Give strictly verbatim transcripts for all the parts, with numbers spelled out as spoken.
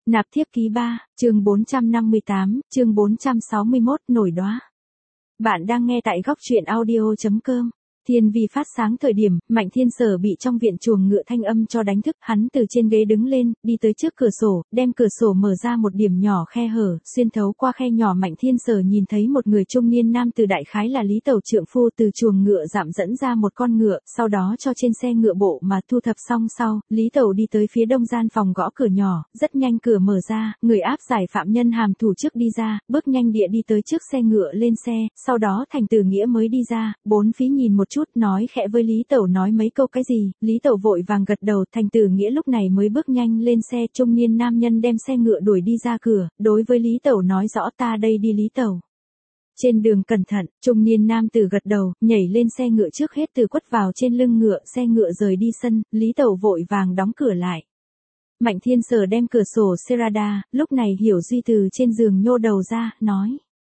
Nạp thiếp ký ba, chương bốn trăm năm mươi tám, chương bốn trăm sáu mươi mốt, nổi đóa. Bạn đang nghe tại góc truyện audio chấm com. Thiên vi phát sáng thời điểm, Mạnh Thiên Sở bị trong viện chuồng ngựa thanh âm cho đánh thức, hắn từ trên ghế đứng lên, đi tới trước cửa sổ, đem cửa sổ mở ra một điểm nhỏ khe hở, xuyên thấu qua khe nhỏ Mạnh Thiên Sở nhìn thấy một người trung niên nam từ đại khái là Lý Tẩu trượng phu từ chuồng ngựa dạm dẫn ra một con ngựa, sau đó cho trên xe ngựa bộ mà thu thập xong sau, Lý Tẩu đi tới phía đông gian phòng gõ cửa nhỏ, rất nhanh cửa mở ra, người áp giải phạm nhân hàm thủ trước đi ra, bước nhanh địa đi tới trước xe ngựa lên xe, sau đó Thành Tử Nghĩa mới đi ra, bốn phía nhìn một chút nói khẽ với Lý Tẩu nói mấy câu cái gì, Lý Tẩu vội vàng gật đầu, Thành Tử Nghĩa lúc này mới bước nhanh lên xe, trung niên nam nhân đem xe ngựa đuổi đi ra cửa, đối với Lý Tẩu nói rõ ta đây đi Lý Tẩu. Trên đường cẩn thận, trung niên nam tử gật đầu, nhảy lên xe ngựa trước hết từ quất vào trên lưng ngựa, xe ngựa rời đi sân, Lý Tẩu vội vàng đóng cửa lại. Mạnh Thiên Sở đem cửa sổ Serada, lúc này Hiểu Duy từ trên giường nhô đầu ra, nói.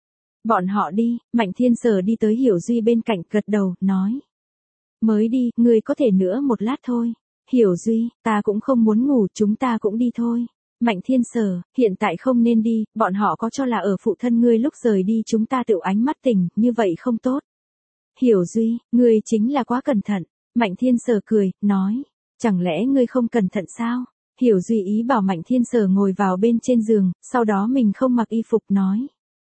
Bọn họ đi, Mạnh Thiên Sở đi tới Hiểu Duy bên cạnh gật đầu, nói. Mới đi, ngươi có thể nữa một lát thôi. Hiểu Duy, ta cũng không muốn ngủ, chúng ta cũng đi thôi. Mạnh Thiên Sở, hiện tại không nên đi, bọn họ có cho là ở phụ thân ngươi lúc rời đi chúng ta tự ánh mắt tỉnh, như vậy không tốt. Hiểu Duy, ngươi chính là quá cẩn thận. Mạnh Thiên Sở cười, nói. Chẳng lẽ ngươi không cẩn thận sao? Hiểu Duy ý bảo Mạnh Thiên Sở ngồi vào bên trên giường, sau đó mình không mặc y phục nói.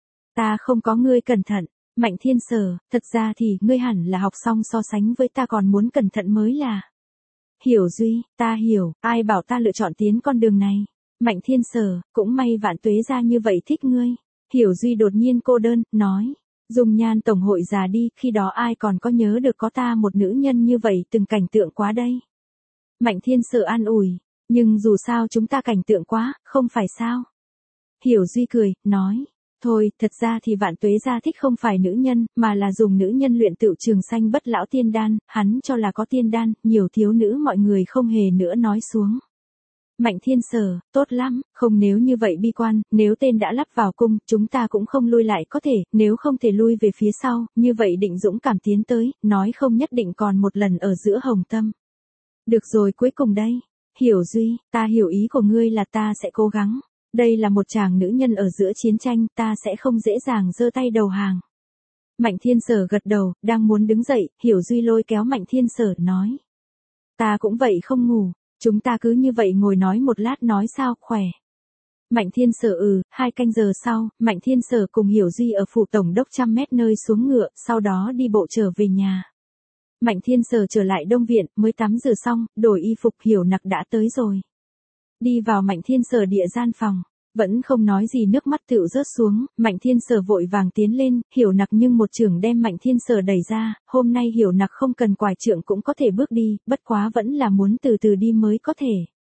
Ta không có ngươi cẩn thận. Mạnh Thiên Sở, thật ra thì ngươi hẳn là học xong so sánh với ta còn muốn cẩn thận mới là. Hiểu Duy, ta hiểu, ai bảo ta lựa chọn tiến con đường này. Mạnh Thiên Sở, cũng may Vạn Tuế gia như vậy thích ngươi. Hiểu Duy đột nhiên cô đơn, nói. Dung Nhan tổng hội già đi, khi đó ai còn có nhớ được có ta một nữ nhân như vậy từng cảnh tượng quá đây. Mạnh Thiên Sở an ủi, nhưng dù sao chúng ta cảnh tượng quá, không phải sao. Hiểu Duy cười, nói. Thôi, thật ra thì Vạn Tuế gia thích không phải nữ nhân, mà là dùng nữ nhân luyện tựu trường sanh bất lão tiên đan, hắn cho là có tiên đan, nhiều thiếu nữ mọi người không hề nữa nói xuống. Mạnh Thiên Sở, tốt lắm, không nếu như vậy bi quan, nếu tên đã lắp vào cung, chúng ta cũng không lui lại có thể, nếu không thể lui về phía sau, như vậy định dũng cảm tiến tới, nói không nhất định còn một lần ở giữa hồng tâm. Được rồi cuối cùng đây, Hiểu Duy, ta hiểu ý của ngươi là ta sẽ cố gắng. Đây là một chàng nữ nhân ở giữa chiến tranh, ta sẽ không dễ dàng giơ tay đầu hàng. Mạnh Thiên Sở gật đầu, đang muốn đứng dậy, Hiểu Duy lôi kéo Mạnh Thiên Sở, nói. Ta cũng vậy không ngủ, chúng ta cứ như vậy ngồi nói một lát nói sao, khỏe. Mạnh Thiên Sở ừ, hai canh giờ sau, Mạnh Thiên Sở cùng Hiểu Duy ở phủ tổng đốc trăm mét nơi xuống ngựa, sau đó đi bộ trở về nhà. Mạnh Thiên Sở trở lại Đông Viện, mới tắm rửa xong, đổi y phục Hiểu Nặc đã tới rồi. Đi vào Mạnh Thiên Sở địa gian phòng, vẫn không nói gì nước mắt tựu rớt xuống, Mạnh Thiên Sở vội vàng tiến lên, Hiểu Nặc nhưng một chưởng đem Mạnh Thiên Sở đẩy ra, hôm nay Hiểu Nặc không cần quải trượng cũng có thể bước đi, bất quá vẫn là muốn từ từ đi mới có thể.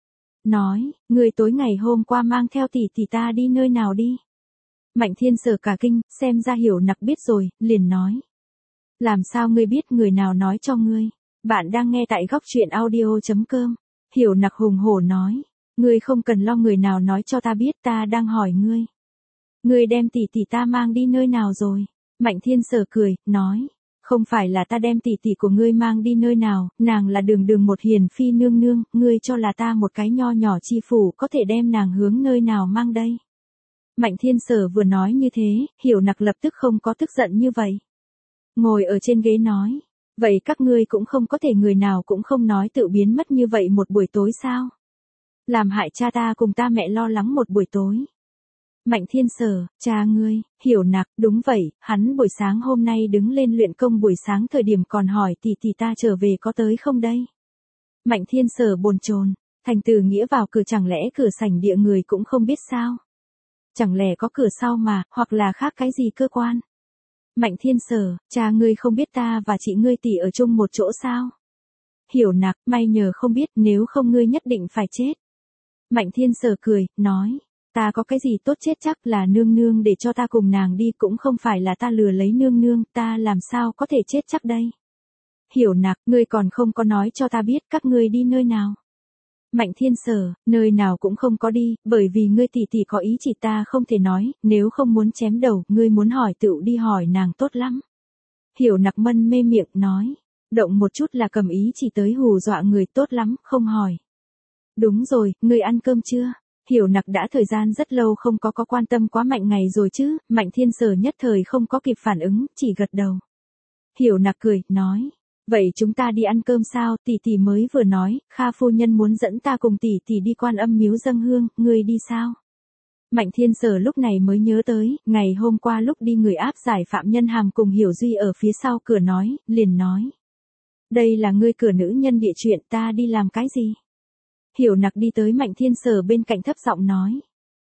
Nói, người tối ngày hôm qua mang theo tỷ tỷ ta đi nơi nào đi? Mạnh Thiên Sở cả kinh, xem ra Hiểu Nặc biết rồi, liền nói. Làm sao ngươi biết người nào nói cho ngươi? Bạn đang nghe tại góc truyện audio chấm com. Hiểu Nặc hùng hổ nói. Ngươi không cần lo người nào nói cho ta biết, ta đang hỏi ngươi. Ngươi đem tỷ tỷ ta mang đi nơi nào rồi? Mạnh Thiên Sở cười, nói. Không phải là ta đem tỷ tỷ của ngươi mang đi nơi nào, nàng là đường đường một hiền phi nương nương, ngươi cho là ta một cái nho nhỏ chi phủ có thể đem nàng hướng nơi nào mang đây? Mạnh Thiên Sở vừa nói như thế, Hiểu Nặc lập tức không có tức giận như vậy. Ngồi ở trên ghế nói. Vậy các ngươi cũng không có thể người nào cũng không nói tự biến mất như vậy một buổi tối sao? Làm hại cha ta cùng ta mẹ lo lắng một buổi tối. Mạnh Thiên Sở, cha ngươi, Hiểu Nặc, đúng vậy, hắn buổi sáng hôm nay đứng lên luyện công buổi sáng thời điểm còn hỏi tỷ tỷ ta trở về có tới không đây. Mạnh Thiên Sở bồn chồn, Thành Tử Nghĩa vào cửa chẳng lẽ cửa sảnh địa người cũng không biết sao? Chẳng lẽ có cửa sau mà, hoặc là khác cái gì cơ quan? Mạnh Thiên Sở, cha ngươi không biết ta và chị ngươi tỷ ở chung một chỗ sao? Hiểu Nặc, may nhờ không biết, nếu không ngươi nhất định phải chết. Mạnh Thiên Sở cười, nói, ta có cái gì tốt chết chắc là nương nương để cho ta cùng nàng đi cũng không phải là ta lừa lấy nương nương, ta làm sao có thể chết chắc đây. Hiểu Nặc, ngươi còn không có nói cho ta biết các ngươi đi nơi nào. Mạnh Thiên Sở, nơi nào cũng không có đi, bởi vì ngươi tỷ tỷ có ý chỉ ta không thể nói, nếu không muốn chém đầu, ngươi muốn hỏi tựu đi hỏi nàng tốt lắm. Hiểu Nặc mân mê miệng, nói, động một chút là cầm ý chỉ tới hù dọa người tốt lắm, không hỏi. Đúng rồi, ngươi ăn cơm chưa? Hiểu Nặc đã thời gian rất lâu không có có quan tâm quá Mạnh Ngày rồi chứ, Mạnh Thiên Sở nhất thời không có kịp phản ứng, chỉ gật đầu. Hiểu Nặc cười, nói, vậy chúng ta đi ăn cơm sao, tỷ tỷ mới vừa nói, Kha phu nhân muốn dẫn ta cùng tỷ tỷ đi Quan Âm miếu dâng hương, ngươi đi sao? Mạnh Thiên Sở lúc này mới nhớ tới, ngày hôm qua lúc đi người áp giải Phạm Nhân Hàm cùng Hiểu Duy ở phía sau cửa nói, liền nói. Đây là ngươi cửa nữ nhân địa chuyện, ta đi làm cái gì? Hiểu Nặc đi tới Mạnh Thiên Sở bên cạnh thấp giọng nói.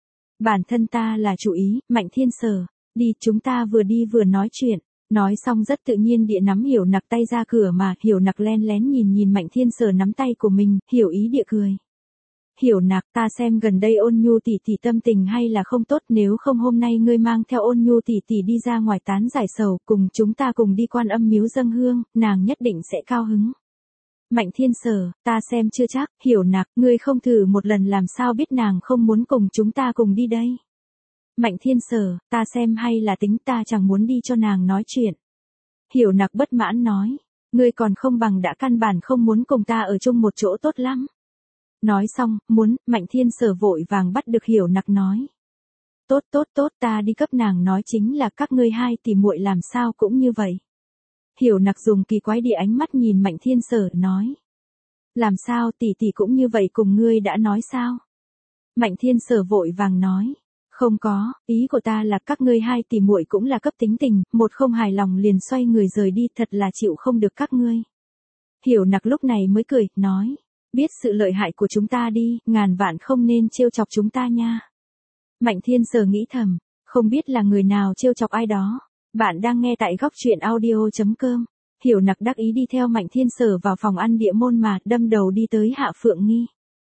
Bản thân ta là chủ ý, Mạnh Thiên Sở, đi chúng ta vừa đi vừa nói chuyện. Nói xong rất tự nhiên địa nắm Hiểu Nặc tay ra cửa mà, Hiểu Nặc len lén nhìn nhìn Mạnh Thiên Sở nắm tay của mình, hiểu ý địa cười. Hiểu Nặc, ta xem gần đây Ôn Nhu tỷ tỷ tâm tình hay là không tốt, nếu không hôm nay ngươi mang theo Ôn Nhu tỷ tỷ đi ra ngoài tán giải sầu, cùng chúng ta cùng đi Quan Âm miếu dâng hương, nàng nhất định sẽ cao hứng. Mạnh Thiên Sở, ta xem chưa chắc, Hiểu Nặc, ngươi không thử một lần làm sao biết nàng không muốn cùng chúng ta cùng đi đây. Mạnh Thiên Sở, ta xem hay là tính ta chẳng muốn đi cho nàng nói chuyện. Hiểu Nặc bất mãn nói, ngươi còn không bằng đã căn bản không muốn cùng ta ở chung một chỗ tốt lắm. Nói xong, muốn, Mạnh Thiên Sở vội vàng bắt được Hiểu Nặc nói. Tốt tốt tốt, ta đi cấp nàng nói chính là các ngươi hai tỷ muội làm sao cũng như vậy. Hiểu Nặc dùng kỳ quái địa ánh mắt nhìn Mạnh Thiên Sở nói. Làm sao tỷ tỷ cũng như vậy cùng ngươi đã nói sao? Mạnh Thiên Sở vội vàng nói. Không có, ý của ta là các ngươi hai tỷ muội cũng là cấp tính tình, một không hài lòng liền xoay người rời đi, thật là chịu không được các ngươi. Hiểu Nặc lúc này mới cười, nói. Biết sự lợi hại của chúng ta đi, ngàn vạn không nên trêu chọc chúng ta nha. Mạnh Thiên Sở nghĩ thầm, không biết là người nào trêu chọc ai đó. Bạn đang nghe tại góc truyện audio chấm com. Hiểu Nặc đắc ý đi theo Mạnh Thiên Sở vào phòng ăn địa môn mà đâm đầu đi tới Hạ Phượng Nghi.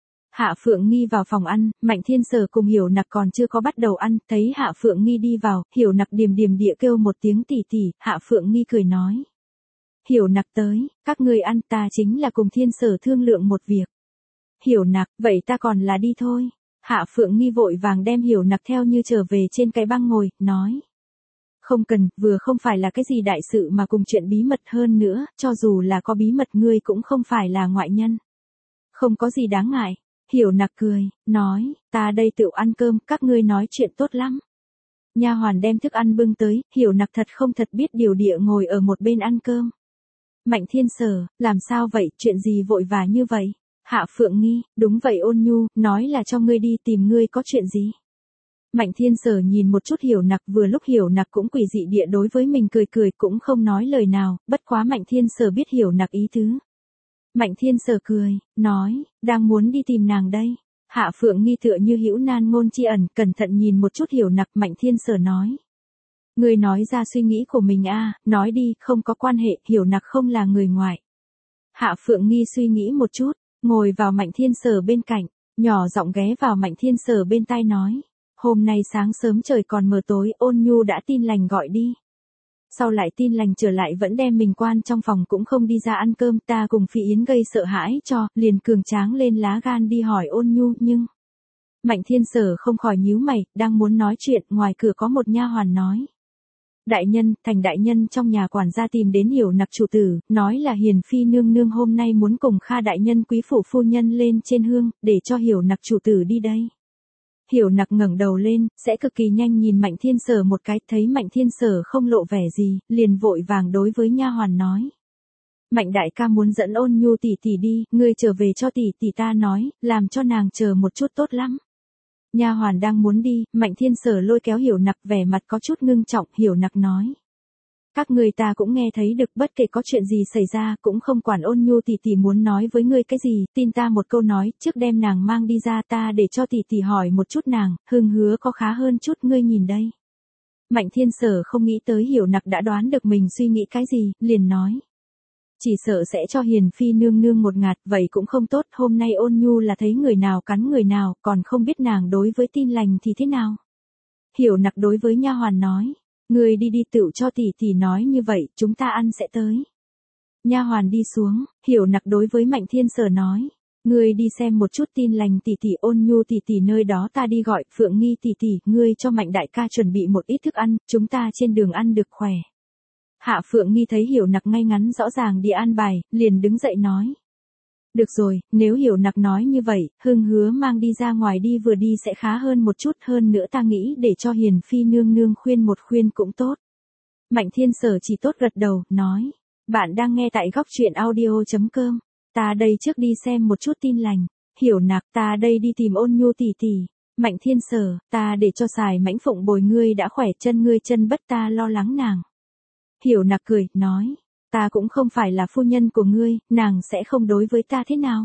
Hạ Phượng Nghi vào phòng ăn, Mạnh Thiên Sở cùng Hiểu Nặc còn chưa có bắt đầu ăn, thấy Hạ Phượng Nghi đi vào, Hiểu Nặc điềm điềm địa kêu một tiếng tỷ tỷ, Hạ Phượng Nghi cười nói. Hiểu Nặc tới, các ngươi ăn, ta chính là cùng Thiên Sở thương lượng một việc. Hiểu Nặc, vậy ta còn là đi thôi. Hạ Phượng Nghi vội vàng đem Hiểu Nặc theo như trở về trên cái băng ngồi, nói. Không cần, vừa không phải là cái gì đại sự mà cùng chuyện bí mật hơn nữa, cho dù là có bí mật ngươi cũng không phải là ngoại nhân. Không có gì đáng ngại. Hiểu Nặc cười, nói, ta đây tự ăn cơm, các ngươi nói chuyện tốt lắm. Nha hoàn đem thức ăn bưng tới, Hiểu Nặc thật không thật biết điều địa ngồi ở một bên ăn cơm. Mạnh Thiên Sở, làm sao vậy, chuyện gì vội vã như vậy? Hạ Phượng Nghi, đúng vậy Ôn Nhu, nói là cho ngươi đi tìm ngươi có chuyện gì? Mạnh Thiên Sở nhìn một chút Hiểu Nặc, vừa lúc Hiểu Nặc cũng quỷ dị địa đối với mình cười cười cũng không nói lời nào, bất quá Mạnh Thiên Sở biết Hiểu Nặc ý tứ. Mạnh Thiên Sở cười, nói, đang muốn đi tìm nàng đây. Hạ Phượng Nghi tựa như hữu nan ngôn chi ẩn, cẩn thận nhìn một chút Hiểu Nặc, Mạnh Thiên Sở nói. Ngươi nói ra suy nghĩ của mình a, à, nói đi, không có quan hệ, Hiểu Nặc không là người ngoài. Hạ Phượng Nghi suy nghĩ một chút, ngồi vào Mạnh Thiên Sở bên cạnh, nhỏ giọng ghé vào Mạnh Thiên Sở bên tai nói. Hôm nay sáng sớm trời còn mờ tối, Ôn Nhu đã tin lành gọi đi. Sau lại tin lành trở lại vẫn đem mình quan trong phòng cũng không đi ra ăn cơm, ta cùng Phi Yến gây sợ hãi cho, liền cường tráng lên lá gan đi hỏi Ôn Nhu, nhưng... Mạnh Thiên Sở không khỏi nhíu mày, đang muốn nói chuyện, ngoài cửa có một nha hoàn nói. Đại nhân, Thành đại nhân trong nhà quản gia tìm đến Hiểu Nặc chủ tử, nói là Hiền Phi nương nương hôm nay muốn cùng Kha đại nhân quý phụ phu nhân lên trên hương, để cho Hiểu Nặc chủ tử đi đây. Hiểu Nặc ngẩng đầu lên, sẽ cực kỳ nhanh nhìn Mạnh Thiên Sở một cái, thấy Mạnh Thiên Sở không lộ vẻ gì, liền vội vàng đối với nha hoàn nói. Mạnh đại ca muốn dẫn Ôn Nhu tỷ tỷ đi, ngươi trở về cho tỷ tỷ ta nói, làm cho nàng chờ một chút tốt lắm. Nha hoàn đang muốn đi, Mạnh Thiên Sở lôi kéo Hiểu Nặc, vẻ mặt có chút ngưng trọng, Hiểu Nặc nói. Các người ta cũng nghe thấy được, bất kể có chuyện gì xảy ra, cũng không quản Ôn Nhu tỷ tỷ muốn nói với ngươi cái gì, tin ta một câu nói, trước đem nàng mang đi ra ta để cho tỷ tỷ hỏi một chút nàng, hưng hứa có khá hơn chút, ngươi nhìn đây. Mạnh Thiên Sở không nghĩ tới Hiểu Nặc đã đoán được mình suy nghĩ cái gì, liền nói. Chỉ sợ sẽ cho Hiền Phi nương nương một ngạt, vậy cũng không tốt, hôm nay Ôn Nhu là thấy người nào cắn người nào, còn không biết nàng đối với tin lành thì thế nào. Hiểu Nặc đối với nha hoàn nói. Người đi đi tựu cho tỷ tỷ nói như vậy, chúng ta ăn sẽ tới. Nha hoàn đi xuống, Hiểu Nặc đối với Mạnh Thiên Sở nói. Ngươi đi xem một chút tin lành tỷ tỷ, Ôn Nhu tỷ tỷ nơi đó ta đi gọi, Phượng Nghi tỷ tỷ, ngươi cho Mạnh đại ca chuẩn bị một ít thức ăn, chúng ta trên đường ăn được khỏe. Hạ Phượng Nghi thấy Hiểu Nặc ngay ngắn rõ ràng đi an bài, liền đứng dậy nói. Được rồi, nếu Hiểu Nặc nói như vậy, Hưng hứa mang đi ra ngoài đi vừa đi sẽ khá hơn một chút, hơn nữa ta nghĩ để cho Hiền Phi nương nương khuyên một khuyên cũng tốt. Mạnh Thiên Sở chỉ tốt gật đầu, nói. Bạn đang nghe tại góc truyện audio.com. Ta đây trước đi xem một chút tin lành. Hiểu Nặc, ta đây đi tìm Ôn Nhu tỷ tỷ. Mạnh Thiên Sở, ta để cho xài Mãnh Phụng bồi ngươi đã khỏe, chân ngươi chân bất, ta lo lắng nàng. Hiểu Nặc cười, nói. Ta cũng không phải là phu nhân của ngươi, nàng sẽ không đối với ta thế nào.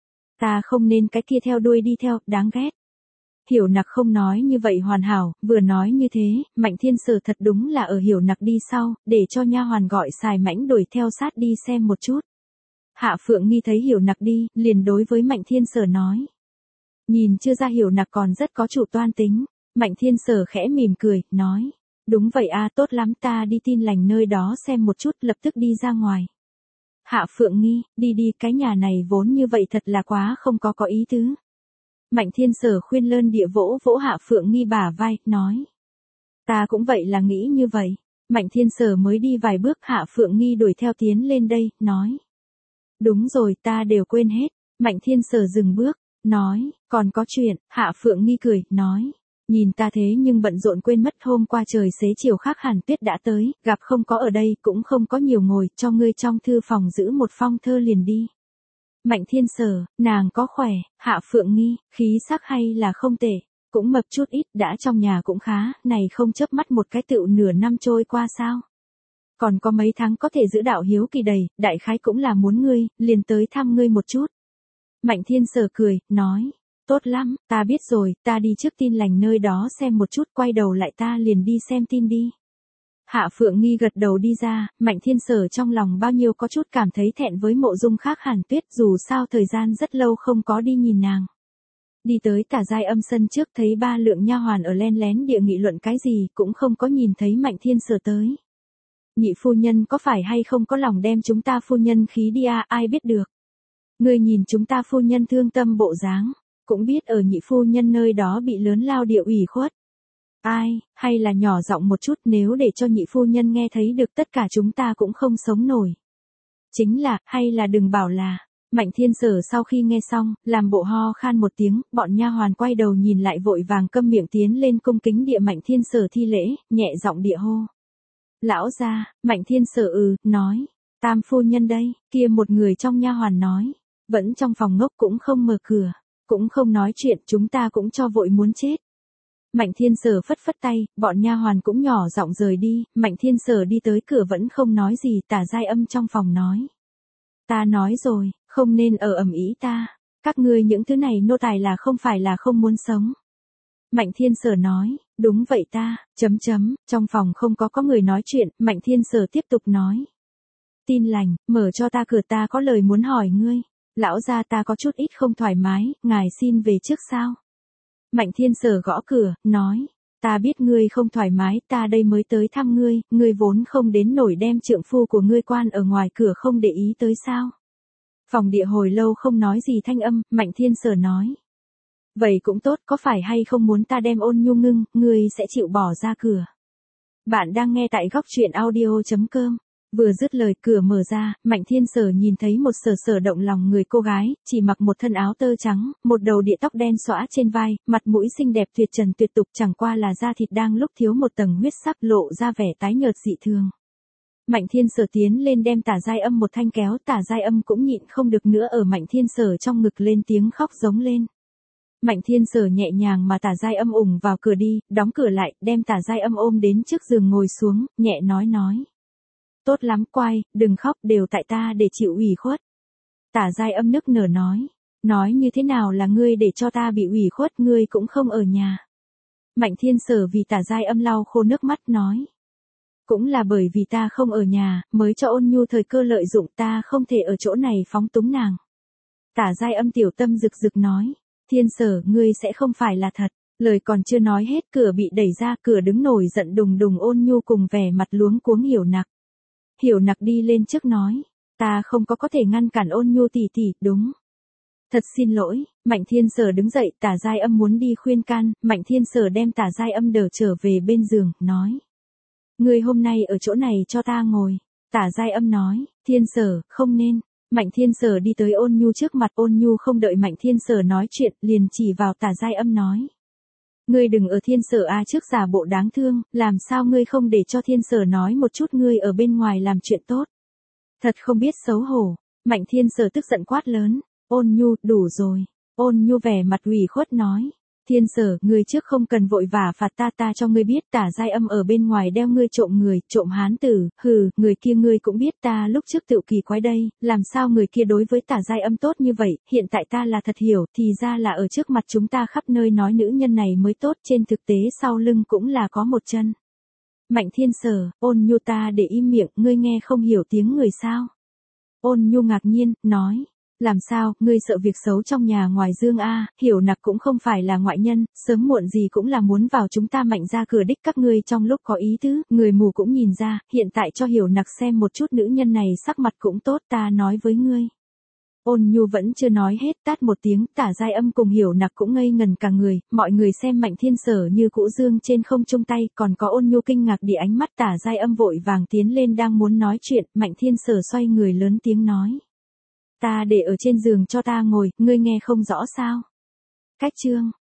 Ta không nên cái kia theo đuôi đi theo, đáng ghét. Hiểu Nặc không nói như vậy hoàn hảo, vừa nói như thế, Mạnh Thiên Sở thật đúng là ở Hiểu Nặc đi sau, để cho nha hoàn gọi xài Mãnh đuổi theo sát đi xem một chút. Hạ Phượng Nghi thấy Hiểu Nặc đi, liền đối với Mạnh Thiên Sở nói. Nhìn chưa ra Hiểu Nặc còn rất có chủ toan tính. Mạnh Thiên Sở khẽ mỉm cười, nói. Đúng vậy a, tốt lắm, ta đi tin lành nơi đó xem một chút, lập tức đi ra ngoài. Hạ Phượng Nghi, đi đi, cái nhà này vốn như vậy thật là quá không có có ý tứ. Mạnh Thiên Sở khuyên lơn địa vỗ vỗ Hạ Phượng Nghi bả vai, nói. Ta cũng vậy là nghĩ như vậy. Mạnh Thiên Sở mới đi vài bước, Hạ Phượng Nghi đuổi theo tiến lên đây, nói. Đúng rồi, ta đều quên hết. Mạnh Thiên Sở dừng bước, nói, còn có chuyện. Hạ Phượng Nghi cười, nói. Nhìn ta thế nhưng bận rộn quên mất hôm qua trời xế chiều khác hẳn tuyết đã tới, gặp không có ở đây, cũng không có nhiều ngồi, cho ngươi trong thư phòng giữ một phong thơ liền đi. Mạnh Thiên Sở, nàng có khỏe, Hạ Phượng Nghi, khí sắc hay là không tệ, cũng mập chút ít, đã trong nhà cũng khá, này không chớp mắt một cái tựu nửa năm trôi qua sao. Còn có mấy tháng có thể giữ đạo hiếu kỳ đầy, đại khái cũng là muốn ngươi, liền tới thăm ngươi một chút. Mạnh Thiên Sở cười, nói. Tốt lắm, ta biết rồi, ta đi trước tin lành nơi đó xem một chút, quay đầu lại ta liền đi xem tin đi. Hạ Phượng Nghi gật đầu đi ra, Mạnh Thiên Sở trong lòng bao nhiêu có chút cảm thấy thẹn với Mộ Dung khác hẳn tuyết, dù sao thời gian rất lâu không có đi nhìn nàng. Đi tới Tả Giai Âm sân trước thấy ba lượng nha hoàn ở len lén địa nghị luận cái gì, cũng không có nhìn thấy Mạnh Thiên Sở tới. Nhị phu nhân có phải hay không có lòng đem chúng ta phu nhân khí đi à, ai biết được. Người nhìn chúng ta phu nhân thương tâm bộ dáng. Cũng biết ở nhị phu nhân nơi đó bị lớn lao địa ủy khuất. Ai, hay là nhỏ giọng một chút, nếu để cho nhị phu nhân nghe thấy được tất cả chúng ta cũng không sống nổi. Chính là, hay là đừng bảo là. Mạnh Thiên Sở sau khi nghe xong, làm bộ ho khan một tiếng, bọn nha hoàn quay đầu nhìn lại vội vàng câm miệng tiến lên cung kính địa Mạnh Thiên Sở thi lễ, nhẹ giọng địa hô. Lão gia, Mạnh Thiên Sở ừ, nói. Tam phu nhân đây, kia một người trong nha hoàn nói. Vẫn trong phòng ngốc cũng không mở cửa. Cũng không nói chuyện, chúng ta cũng cho vội muốn chết. Mạnh Thiên Sở phất phất tay, bọn nha hoàn cũng nhỏ giọng rời đi, Mạnh Thiên Sở đi tới cửa vẫn không nói gì, Tả Giai Âm trong phòng nói. Ta nói rồi, không nên ở ầm ĩ ta, các ngươi những thứ này nô tài là không phải là không muốn sống. Mạnh Thiên Sở nói, đúng vậy ta, chấm chấm, trong phòng không có có người nói chuyện, Mạnh Thiên Sở tiếp tục nói. Tin lành, mở cho ta cửa, ta có lời muốn hỏi ngươi. Lão gia ta có chút ít không thoải mái, ngài xin về trước sao? Mạnh Thiên Sở gõ cửa, nói, ta biết ngươi không thoải mái, ta đây mới tới thăm ngươi, ngươi vốn không đến nổi đem trượng phu của ngươi quan ở ngoài cửa không để ý tới sao? Phòng địa hồi lâu không nói gì thanh âm, Mạnh Thiên Sở nói. Vậy cũng tốt, có phải hay không muốn ta đem Ôn Nhu ngưng, ngươi sẽ chịu bỏ ra cửa? Bạn đang nghe tại góc truyện audio.com. Vừa dứt lời, cửa mở ra, Mạnh Thiên Sở nhìn thấy một sở sở động lòng người cô gái, chỉ mặc một thân áo tơ trắng, một đầu địa tóc đen xõa trên vai, mặt mũi xinh đẹp tuyệt trần tuyệt tục, chẳng qua là da thịt đang lúc thiếu một tầng huyết sắc, lộ ra vẻ tái nhợt dị thường. Mạnh Thiên Sở tiến lên đem Tả Giai Âm một thanh kéo, Tả Giai Âm cũng nhịn không được nữa ở Mạnh Thiên Sở trong ngực lên tiếng khóc giống lên. Mạnh Thiên Sở nhẹ nhàng mà Tả Giai Âm ủng vào cửa đi, đóng cửa lại, đem Tả Giai Âm ôm đến trước giường ngồi xuống, nhẹ nói nói. Tốt lắm quai, đừng khóc, đều tại ta để chịu ủy khuất. Tả Giai Âm nức nở nói. Nói như thế nào là ngươi để cho ta bị ủy khuất, ngươi cũng không ở nhà. Mạnh Thiên Sở vì Tả Giai Âm lau khô nước mắt nói. Cũng là bởi vì ta không ở nhà, mới cho Ôn Nhu thời cơ lợi dụng, ta không thể ở chỗ này phóng túng nàng. Tả Giai Âm tiểu tâm rực rực nói. Thiên Sở, ngươi sẽ không phải là thật. Lời còn chưa nói hết, cửa bị đẩy ra, cửa đứng nổi giận đùng đùng Ôn Nhu cùng vẻ mặt luống cuống Hiểu Nặc. Hiểu Nặc đi lên trước nói, ta không có có thể ngăn cản Ôn Nhu tỷ tỷ, đúng. Thật xin lỗi, Mạnh Thiên Sở đứng dậy, Tả Giai Âm muốn đi khuyên can, Mạnh Thiên Sở đem Tả Giai Âm đỡ trở về bên giường, nói. Ngươi hôm nay ở chỗ này cho ta ngồi. Tả Giai Âm nói, Thiên Sở, không nên. Mạnh Thiên Sở đi tới Ôn Nhu trước mặt, Ôn Nhu không đợi Mạnh Thiên Sở nói chuyện, liền chỉ vào Tả Giai Âm nói. Ngươi đừng ở Thiên Sở a trước giả bộ đáng thương, làm sao ngươi không để cho Thiên Sở nói một chút ngươi ở bên ngoài làm chuyện tốt. Thật không biết xấu hổ. Mạnh Thiên Sở tức giận quát lớn. Ôn Nhu, đủ rồi. Ôn Nhu vẻ mặt ủy khuất nói. Thiên Sở, ngươi trước không cần vội vã phạt ta, ta cho ngươi biết Tả Giai Âm ở bên ngoài đeo ngươi trộm người, trộm hán tử, hừ, người kia ngươi cũng biết, ta lúc trước tự kỳ quái đây, làm sao người kia đối với Tả Giai Âm tốt như vậy, hiện tại ta là thật hiểu, thì ra là ở trước mặt chúng ta khắp nơi nói nữ nhân này mới tốt, trên thực tế sau lưng cũng là có một chân. Mạnh Thiên Sở, Ôn Nhu, ta để im miệng, ngươi nghe không hiểu tiếng người sao? Ôn Nhu ngạc nhiên, nói. Làm sao, ngươi sợ việc xấu trong nhà ngoài dương a, Hiểu Nặc cũng không phải là ngoại nhân, sớm muộn gì cũng là muốn vào chúng ta Mạnh ra cửa đích các ngươi trong lúc có ý tứ, người mù cũng nhìn ra, hiện tại cho Hiểu Nặc xem một chút nữ nhân này sắc mặt cũng tốt, ta nói với ngươi. Ôn Nhu vẫn chưa nói hết, tát một tiếng, Tả Giai Âm cùng Hiểu Nặc cũng ngây ngần cả người, mọi người xem Mạnh Thiên Sở như cũ dương trên không chung tay, còn có Ôn Nhu kinh ngạc địa ánh mắt. Tả Giai Âm vội vàng tiến lên đang muốn nói chuyện, Mạnh Thiên Sở xoay người lớn tiếng nói. Ta để ở trên giường cho ta ngồi, ngươi nghe không rõ sao? Cách chương